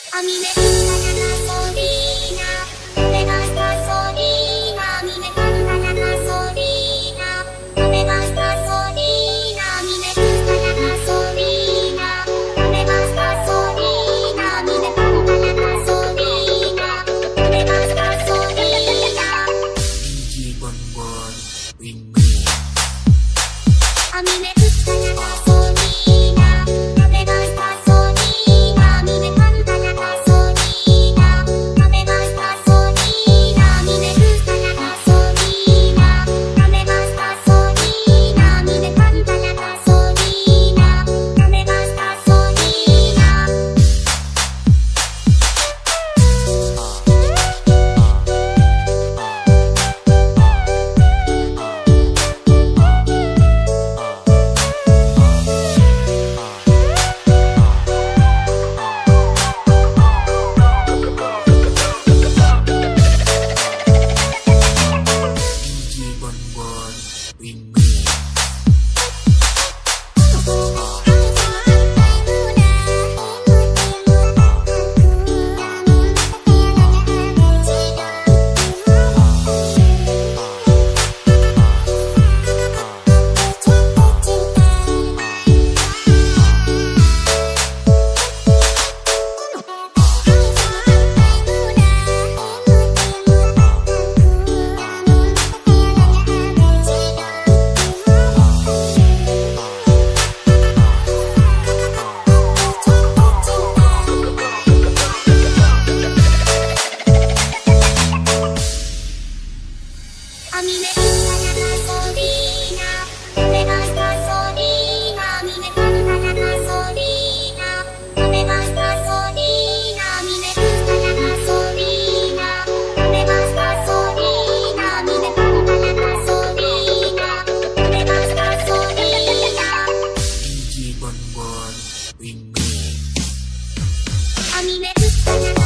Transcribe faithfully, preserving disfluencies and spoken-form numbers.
A mí me gusta la gasolina, no me gasta gasolina. A mí me gusta la gasolina, no me gasta gasolina. A mí me gusta la gasolina, no me gasta gasolina. A mí me gusta la gasolina, no me gasta gasolina. D J Bonbon Remix. A mí me gusta la gasolina, no me gasta gasolina. A mí me encanta la gasolina, no me gasta gasolina. A mí me gusta la gasolina, no me gasta gasolina. A mí me encanta la gasolina, no me gasta gasolina. A mí me gusta la gasolina, no me gasta gasolina. A mí me encanta la gasolina, no me gasta gasolina. A mí me gusta la gasolina, no me gasta gasolina. A mí me encanta la gasolina, no me gasta gasolina. D J Bonbon Remix. A mí me gusta la